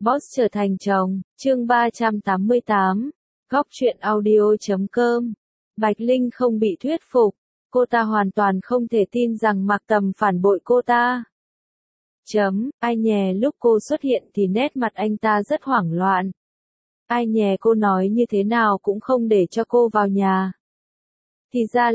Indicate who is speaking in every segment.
Speaker 1: Boss trở thành chồng, chương 388, góc truyện audio.com. Bạch Linh không bị thuyết phục, cô ta hoàn toàn không thể tin rằng Mạc Tầm phản bội cô ta. Ai nhè lúc cô xuất hiện thì nét mặt anh ta rất hoảng loạn. Ai nhè cô nói như thế nào cũng không để cho cô vào nhà. Thì ra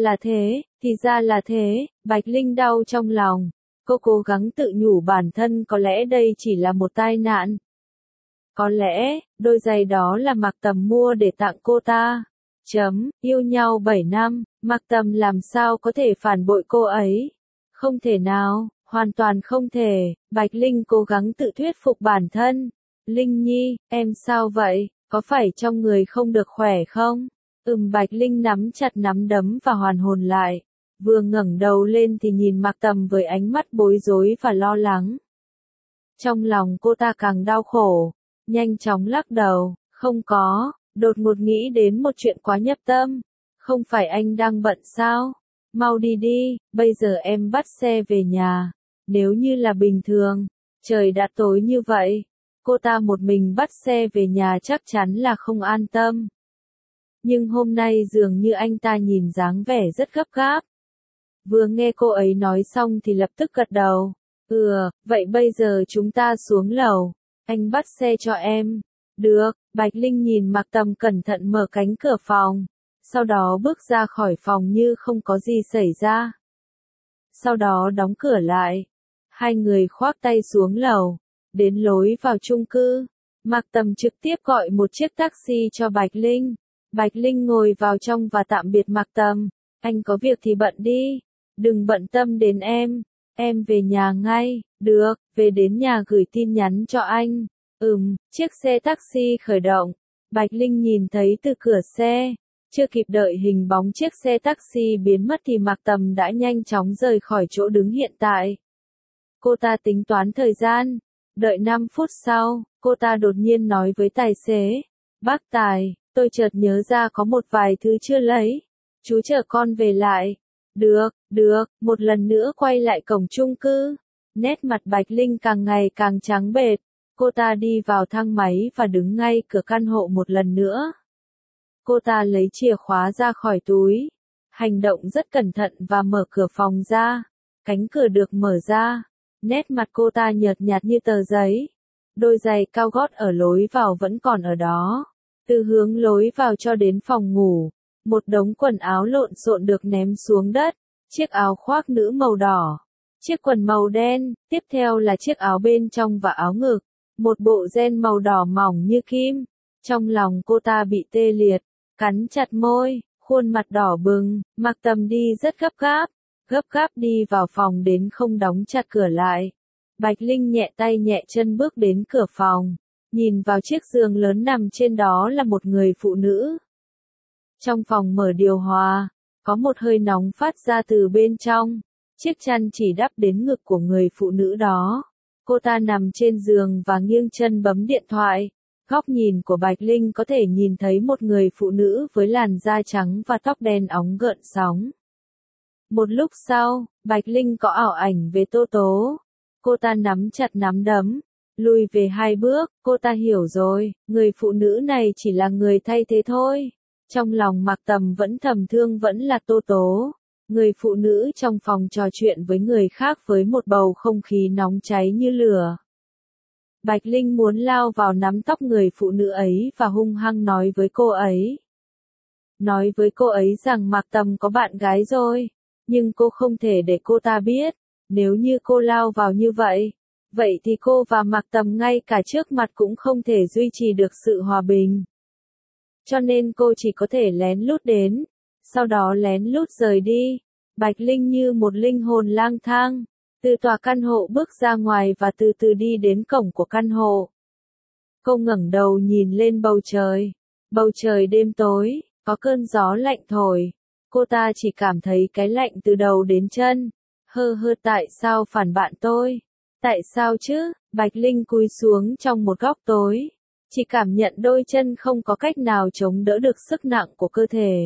Speaker 1: là thế, Bạch Linh đau trong lòng. Cô cố gắng tự nhủ bản thân có lẽ đây chỉ là một tai nạn. Có lẽ, đôi giày đó là Mạc Tầm mua để tặng cô ta. Yêu nhau 7 năm, Mạc Tầm làm sao có thể phản bội cô ấy? Không thể nào, hoàn toàn không thể. Bạch Linh cố gắng tự thuyết phục bản thân. Linh Nhi, em sao vậy? Có phải trong người không được khỏe không? Bạch Linh nắm chặt nắm đấm và hoàn hồn lại. Vừa ngẩng đầu lên thì nhìn Mạc Tầm với ánh mắt bối rối và lo lắng. Trong lòng cô ta càng đau khổ. Nhanh chóng lắc đầu, không có, đột ngột nghĩ đến một chuyện quá nhập tâm. Không phải anh đang bận sao? Mau đi đi, bây giờ em bắt xe về nhà. Nếu như là bình thường, trời đã tối như vậy, cô ta một mình bắt xe về nhà chắc chắn là không an tâm. Nhưng hôm nay dường như anh ta nhìn dáng vẻ rất gấp gáp. Vừa nghe cô ấy nói xong thì lập tức gật đầu. Vậy bây giờ chúng ta xuống lầu. Anh bắt xe cho em. Được, Bạch Linh nhìn Mạc Tầm cẩn thận mở cánh cửa phòng. Sau đó bước ra khỏi phòng như không có gì xảy ra. Sau đó đóng cửa lại. Hai người khoác tay xuống lầu. Đến lối vào chung cư. Mạc Tầm trực tiếp gọi một chiếc taxi cho Bạch Linh. Bạch Linh ngồi vào trong và tạm biệt Mạc Tầm. Anh có việc thì bận đi. Đừng bận tâm đến em. Em về nhà ngay. Được, về đến nhà gửi tin nhắn cho anh. Chiếc xe taxi khởi động. Bạch Linh nhìn thấy từ cửa xe. Chưa kịp đợi hình bóng chiếc xe taxi biến mất thì Mạc Tầm đã nhanh chóng rời khỏi chỗ đứng hiện tại. Cô ta tính toán thời gian. Đợi 5 phút sau, cô ta đột nhiên nói với tài xế. Bác Tài, tôi chợt nhớ ra có một vài thứ chưa lấy. Chú chờ con về lại. Được, một lần nữa quay lại cổng chung cư. Nét mặt Bạch Linh càng ngày càng trắng bệch. Cô ta đi vào thang máy và đứng ngay cửa căn hộ một lần nữa. Cô ta lấy chìa khóa ra khỏi túi. Hành động rất cẩn thận và mở cửa phòng ra. Cánh cửa được mở ra. Nét mặt cô ta nhợt nhạt như tờ giấy. Đôi giày cao gót ở lối vào vẫn còn ở đó. Từ hướng lối vào cho đến phòng ngủ. Một đống quần áo lộn xộn được ném xuống đất. Chiếc áo khoác nữ màu đỏ. Chiếc quần màu đen, tiếp theo là chiếc áo bên trong và áo ngực. Một bộ ren màu đỏ mỏng như kim. Trong lòng cô ta bị tê liệt, cắn chặt môi, khuôn mặt đỏ bừng. Mạc Tầm đi rất gấp gáp đi vào phòng đến không đóng chặt cửa lại. Bạch Linh nhẹ tay nhẹ chân bước đến cửa phòng, nhìn vào chiếc giường lớn nằm trên đó là một người phụ nữ. Trong phòng mở điều hòa, có một hơi nóng phát ra từ bên trong. Chiếc chăn chỉ đắp đến ngực của người phụ nữ đó. Cô ta nằm trên giường và nghiêng chân bấm điện thoại. Góc nhìn của Bạch Linh có thể nhìn thấy một người phụ nữ với làn da trắng và tóc đen óng gợn sóng. Một lúc sau, Bạch Linh có ảo ảnh về Tô Tố. Cô ta nắm chặt nắm đấm, lùi về 2 bước. Cô ta hiểu rồi, người phụ nữ này chỉ là người thay thế thôi. Trong lòng Mạc Tầm vẫn thầm thương vẫn là Tô Tố. Người phụ nữ trong phòng trò chuyện với người khác với một bầu không khí nóng cháy như lửa. Bạch Linh muốn lao vào nắm tóc người phụ nữ ấy và hung hăng nói với cô ấy. Nói với cô ấy rằng Mạc Tầm có bạn gái rồi. Nhưng cô không thể để cô ta biết. Nếu như cô lao vào như vậy, vậy thì cô và Mạc Tầm ngay cả trước mặt cũng không thể duy trì được sự hòa bình. Cho nên cô chỉ có thể lén lút đến. Sau đó lén lút rời đi. Bạch Linh như một linh hồn lang thang. Từ tòa căn hộ bước ra ngoài và từ từ đi đến cổng của căn hộ. Cô ngẩng đầu nhìn lên bầu trời. Bầu trời đêm tối, có cơn gió lạnh thổi. Cô ta chỉ cảm thấy cái lạnh từ đầu đến chân. Tại sao phản bạn tôi? Tại sao chứ? Bạch Linh cúi xuống trong một góc tối. Chỉ cảm nhận đôi chân không có cách nào chống đỡ được sức nặng của cơ thể.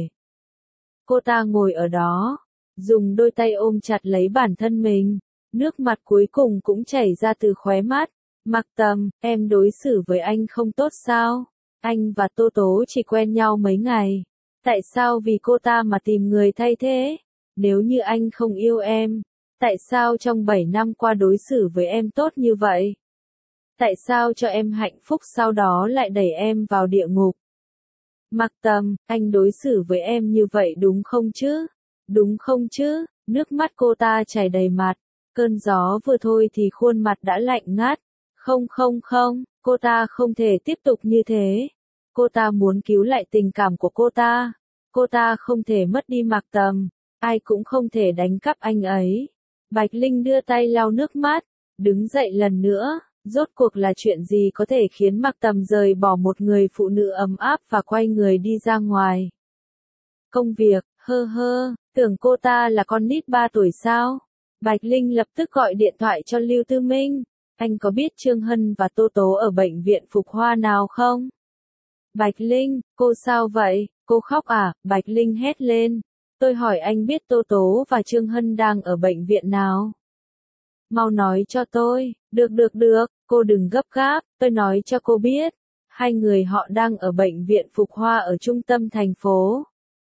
Speaker 1: Cô ta ngồi ở đó, dùng đôi tay ôm chặt lấy bản thân mình. Nước mặt cuối cùng cũng chảy ra từ khóe mắt. Mạc Tầm, em đối xử với anh không tốt sao? Anh và Tô Tố chỉ quen nhau mấy ngày. Tại sao vì cô ta mà tìm người thay thế? Nếu như anh không yêu em, tại sao trong 7 năm qua đối xử với em tốt như vậy? Tại sao cho em hạnh phúc sau đó lại đẩy em vào địa ngục? Mạc Tầm, anh đối xử với em như vậy đúng không chứ? Đúng không chứ? Nước mắt cô ta chảy đầy mặt. Cơn gió vừa thôi thì khuôn mặt đã lạnh ngắt. Không không không, cô ta không thể tiếp tục như thế. Cô ta muốn cứu lại tình cảm của cô ta. Cô ta không thể mất đi Mạc Tầm. Ai cũng không thể đánh cắp anh ấy. Bạch Linh đưa tay lau nước mắt, đứng dậy lần nữa. Rốt cuộc là chuyện gì có thể khiến Mạc Tầm rời bỏ một người phụ nữ ấm áp và quay người đi ra ngoài? Công việc, tưởng cô ta là con nít 3 tuổi sao? Bạch Linh lập tức gọi điện thoại cho Lưu Tư Minh. Anh có biết Trương Hân và Tô Tố ở bệnh viện Phục Hoa nào không? Bạch Linh, cô sao vậy? Cô khóc à? Bạch Linh hét lên. Tôi hỏi anh biết Tô Tố và Trương Hân đang ở bệnh viện nào? Mau nói cho tôi. Được, cô đừng gấp gáp, tôi nói cho cô biết. Hai người họ đang ở bệnh viện Phục Hoa ở trung tâm thành phố.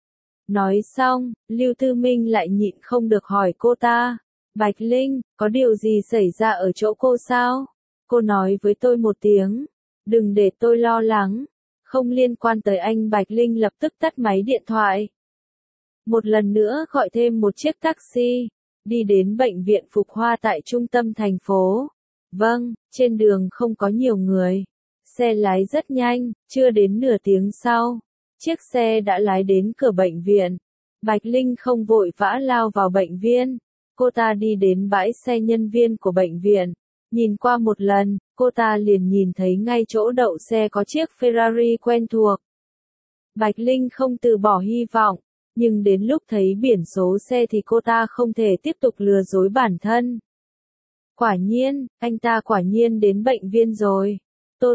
Speaker 1: Nói xong, Lưu Tư Minh lại nhịn không được hỏi cô ta. Bạch Linh, có điều gì xảy ra ở chỗ cô sao? Cô nói với tôi một tiếng. Đừng để tôi lo lắng. Không liên quan tới anh. Bạch Linh lập tức tắt máy điện thoại. Một lần nữa gọi thêm một chiếc taxi. Đi đến bệnh viện Phục Hoa tại trung tâm thành phố. Vâng, trên đường không có nhiều người. Xe lái rất nhanh, chưa đến nửa tiếng sau. Chiếc xe đã lái đến cửa bệnh viện. Bạch Linh không vội vã lao vào bệnh viện. Cô ta đi đến bãi xe nhân viên của bệnh viện. Nhìn qua một lần, cô ta liền nhìn thấy ngay chỗ đậu xe có chiếc Ferrari quen thuộc. Bạch Linh không từ bỏ hy vọng, nhưng đến lúc thấy biển số xe thì cô ta không thể tiếp tục lừa dối bản thân. Quả nhiên, anh ta quả nhiên đến bệnh viện rồi. Tô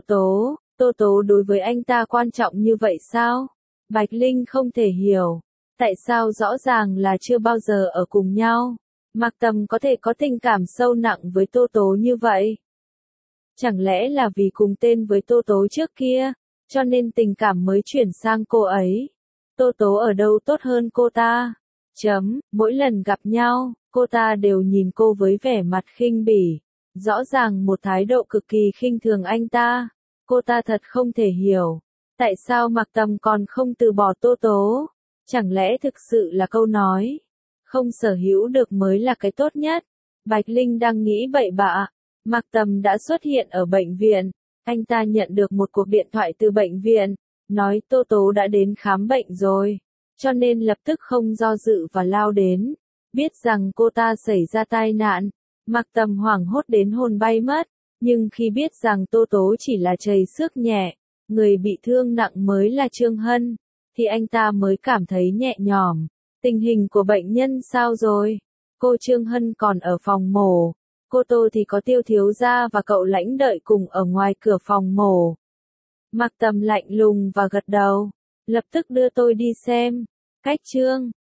Speaker 1: Tố đối với anh ta quan trọng như vậy sao? Bạch Linh không thể hiểu. Tại sao rõ ràng là chưa bao giờ ở cùng nhau? Mạc Tầm có thể có tình cảm sâu nặng với Tô Tố như vậy? Chẳng lẽ là vì cùng tên với Tô Tố trước kia, cho nên tình cảm mới chuyển sang cô ấy? Tô Tố ở đâu tốt hơn cô ta? Mỗi lần gặp nhau, cô ta đều nhìn cô với vẻ mặt khinh bỉ. Rõ ràng một thái độ cực kỳ khinh thường anh ta. Cô ta thật không thể hiểu. Tại sao Mạc Tầm còn không từ bỏ Tô Tố? Chẳng lẽ thực sự là câu nói không sở hữu được mới là cái tốt nhất? Bạch Linh đang nghĩ bậy bạ. Mạc Tầm đã xuất hiện ở bệnh viện. Anh ta nhận được một cuộc điện thoại từ bệnh viện, nói Tô Tố đã đến khám bệnh rồi, cho nên lập tức không do dự và lao đến. Biết rằng cô ta xảy ra tai nạn, Mạc Tầm hoảng hốt đến hồn bay mất, nhưng khi biết rằng Tô Tố chỉ là trầy xước nhẹ, người bị thương nặng mới là Trương Hân, thì anh ta mới cảm thấy nhẹ nhõm. Tình hình của bệnh nhân sao rồi? Cô Trương Hân còn ở phòng mổ. Cô Tô thì có Tiêu thiếu gia và cậu Lãnh đợi cùng ở ngoài cửa phòng mổ. Mạc Tầm lạnh lùng và gật đầu. Lập tức đưa tôi đi xem. Cách Trương